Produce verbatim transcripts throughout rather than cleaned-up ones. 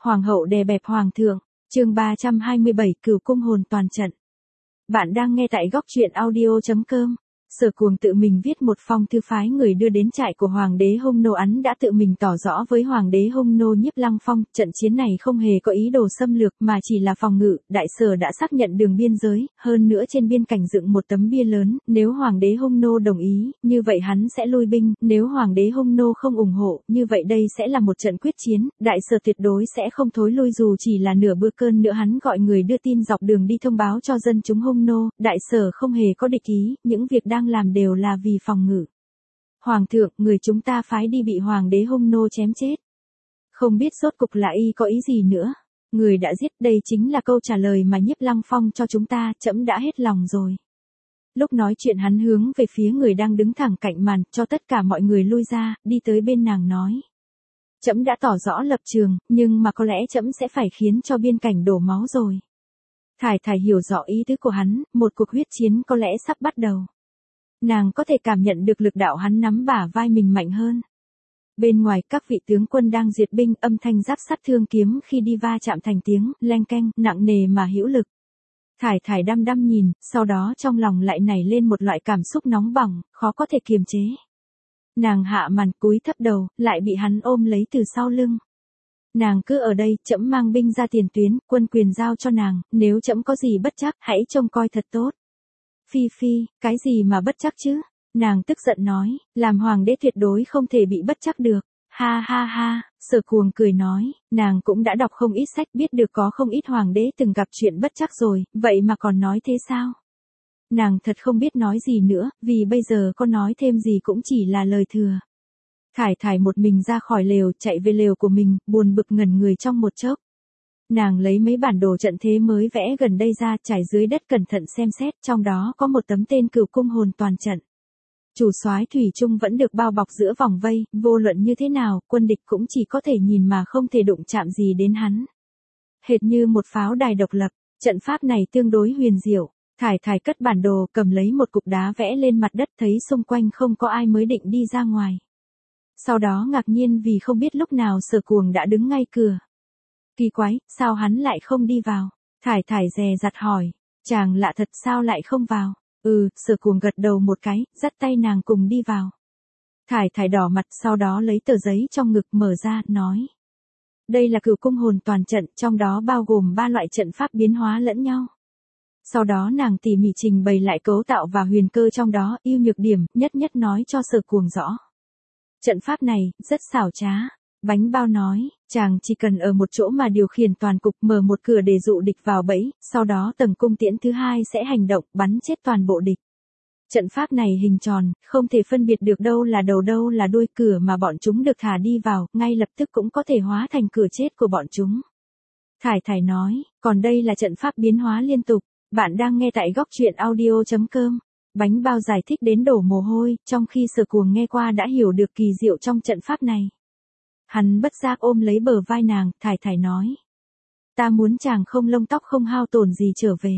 Hoàng hậu đè bẹp hoàng thượng, chương ba trăm hai mươi bảy Cửu cung hồn toàn trận. Bạn đang nghe tại góc truyện audio chấm com. Sở Cuồng tự mình viết một phong thư phái người đưa đến trại của Hoàng đế Hung Nô, ấn đã tự mình tỏ rõ với Hoàng đế Hung Nô Nhiếp Lăng Phong, trận chiến này không hề có ý đồ xâm lược mà chỉ là phòng ngự, đại sở đã xác nhận đường biên giới, hơn nữa trên biên cảnh dựng một tấm bia lớn, nếu Hoàng đế Hung Nô đồng ý, như vậy hắn sẽ lui binh, nếu Hoàng đế Hung Nô không ủng hộ, như vậy đây sẽ là một trận quyết chiến, đại sở tuyệt đối sẽ không thối lui dù chỉ là nửa bữa cơm nữa. Hắn gọi người đưa tin dọc đường đi thông báo cho dân chúng Hung Nô, đại sở không hề có địch ý, những việc đang làm đều là vì phòng ngự. Hoàng thượng, người chúng ta phái đi bị Hoàng đế Hung Nô chém chết. Không biết rốt cục là y có ý gì nữa. Người đã giết, đây chính là câu trả lời mà Nhiếp Lăng Phong cho chúng ta, trẫm đã hết lòng rồi. Lúc nói chuyện hắn hướng về phía người đang đứng thẳng cạnh màn, cho tất cả mọi người lui ra, đi tới bên nàng nói. Trẫm đã tỏ rõ lập trường, nhưng mà có lẽ trẫm sẽ phải khiến cho biên cảnh đổ máu rồi. Thải Thải hiểu rõ ý tứ của hắn, một cuộc huyết chiến có lẽ sắp bắt đầu. Nàng có thể cảm nhận được lực đạo hắn nắm bả vai mình mạnh hơn. Bên ngoài các vị tướng quân đang duyệt binh, âm thanh giáp sắt thương kiếm khi đi va chạm thành tiếng leng keng, nặng nề mà hữu lực. Thải Thải đăm đăm nhìn, sau đó trong lòng lại nảy lên một loại cảm xúc nóng bỏng, khó có thể kiềm chế. Nàng hạ màn cúi thấp đầu, lại bị hắn ôm lấy từ sau lưng. Nàng cứ ở đây, trẫm mang binh ra tiền tuyến, quân quyền giao cho nàng, nếu trẫm có gì bất trắc, hãy trông coi thật tốt. Phi Phi, cái gì mà bất trắc chứ? Nàng tức giận nói, làm hoàng đế tuyệt đối không thể bị bất trắc được. Ha ha ha, Sở Cuồng cười nói, nàng cũng đã đọc không ít sách, biết được có không ít hoàng đế từng gặp chuyện bất trắc rồi, vậy mà còn nói thế sao? Nàng thật không biết nói gì nữa, vì bây giờ có nói thêm gì cũng chỉ là lời thừa. Thải Thải một mình ra khỏi lều, chạy về lều của mình, buồn bực ngẩn người trong một chốc. Nàng lấy mấy bản đồ trận thế mới vẽ gần đây ra, trải dưới đất cẩn thận xem xét, trong đó có một tấm tên Cửu cung hồn toàn trận. Chủ soái thủy chung vẫn được bao bọc giữa vòng vây, vô luận như thế nào, quân địch cũng chỉ có thể nhìn mà không thể đụng chạm gì đến hắn. Hệt như một pháo đài độc lập, trận pháp này tương đối huyền diệu. Thải Thải cất bản đồ, cầm lấy một cục đá vẽ lên mặt đất, thấy xung quanh không có ai mới định đi ra ngoài. Sau đó ngạc nhiên vì không biết lúc nào Sở Cuồng đã đứng ngay cửa. Kỳ quái, sao hắn lại không đi vào? Thải Thải dè dặt hỏi, chàng lạ thật sao lại không vào? Ừ, Sở Cuồng gật đầu một cái, dắt tay nàng cùng đi vào. Thải Thải đỏ mặt, sau đó lấy tờ giấy trong ngực mở ra, nói. Đây là Cửu cung hồn toàn trận, trong đó bao gồm ba loại trận pháp biến hóa lẫn nhau. Sau đó nàng tỉ mỉ trình bày lại cấu tạo và huyền cơ trong đó, ưu nhược điểm, nhất nhất nói cho Sở Cuồng rõ. Trận pháp này, rất xảo trá. Bánh bao nói, chàng chỉ cần ở một chỗ mà điều khiển toàn cục, mở một cửa để dụ địch vào bẫy, sau đó tầng cung tiễn thứ hai sẽ hành động, bắn chết toàn bộ địch. Trận pháp này hình tròn, không thể phân biệt được đâu là đầu đâu là đuôi, cửa mà bọn chúng được thả đi vào, ngay lập tức cũng có thể hóa thành cửa chết của bọn chúng. Thải Thải nói, còn đây là trận pháp biến hóa liên tục, bạn đang nghe tại góc truyện audio chấm com. Bánh bao giải thích đến đổ mồ hôi, trong khi Sở Cuồng nghe qua đã hiểu được kỳ diệu trong trận pháp này. Hắn bất giác ôm lấy bờ vai nàng, Thải Thải nói. Ta muốn chàng không lông tóc không hao tổn gì trở về.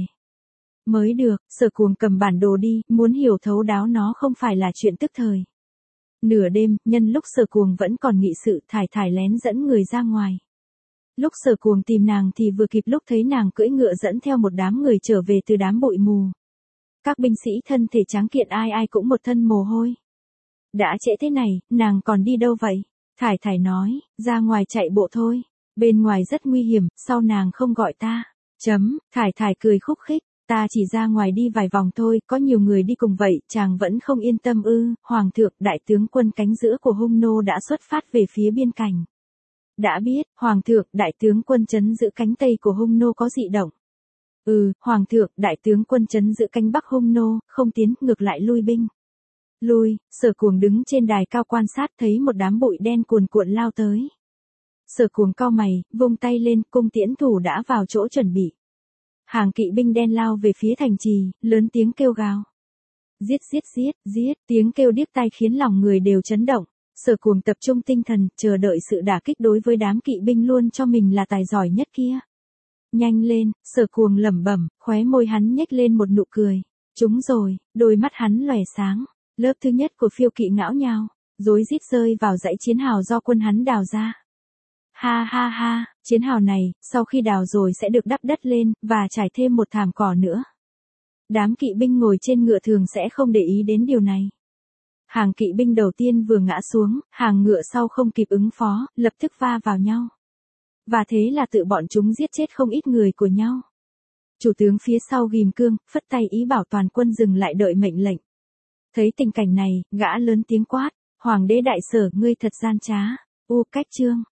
Mới được, Sở Cuồng cầm bản đồ đi, muốn hiểu thấu đáo nó không phải là chuyện tức thời. Nửa đêm, nhân lúc Sở Cuồng vẫn còn nghị sự, Thải Thải lén dẫn người ra ngoài. Lúc Sở Cuồng tìm nàng thì vừa kịp lúc thấy nàng cưỡi ngựa dẫn theo một đám người trở về từ đám bụi mù. Các binh sĩ thân thể tráng kiện ai ai cũng một thân mồ hôi. Đã trễ thế này, nàng còn đi đâu vậy? Thải Thải nói, ra ngoài chạy bộ thôi. Bên ngoài rất nguy hiểm, sao nàng không gọi ta? Chấm, Thải Thải cười khúc khích, ta chỉ ra ngoài đi vài vòng thôi, có nhiều người đi cùng vậy, chàng vẫn không yên tâm ư? Hoàng thượng, đại tướng quân cánh giữa của Hung Nô đã xuất phát về phía biên cảnh. Đã biết, Hoàng thượng, đại tướng quân trấn giữ cánh tây của Hung Nô có dị động. Ừ, Hoàng thượng, đại tướng quân trấn giữ cánh bắc Hung Nô, không tiến, ngược lại lui binh. Lui, Sở Cuồng đứng trên đài cao quan sát thấy một đám bụi đen cuồn cuộn lao tới. Sở Cuồng cau mày, vung tay lên, cung tiễn thủ đã vào chỗ chuẩn bị. Hàng kỵ binh đen lao về phía thành trì, lớn tiếng kêu gào. Giết giết giết, giết, tiếng kêu điếc tai khiến lòng người đều chấn động. Sở Cuồng tập trung tinh thần, chờ đợi sự đả kích đối với đám kỵ binh luôn cho mình là tài giỏi nhất kia. Nhanh lên, Sở Cuồng lẩm bẩm, khóe môi hắn nhếch lên một nụ cười. Chúng rồi, đôi mắt hắn lòe sáng. Lớp thứ nhất của phiêu kỵ ngão nhao, rối rít rơi vào dãy chiến hào do quân hắn đào ra. Ha ha ha, chiến hào này, sau khi đào rồi sẽ được đắp đất lên, và trải thêm một thảm cỏ nữa. Đám kỵ binh ngồi trên ngựa thường sẽ không để ý đến điều này. Hàng kỵ binh đầu tiên vừa ngã xuống, hàng ngựa sau không kịp ứng phó, lập tức va vào nhau. Và thế là tự bọn chúng giết chết không ít người của nhau. Chủ tướng phía sau ghim cương, phất tay ý bảo toàn quân dừng lại đợi mệnh lệnh. Thấy tình cảnh này, gã lớn tiếng quát, Hoàng đế đại sở, ngươi thật gian trá. U Cách Chương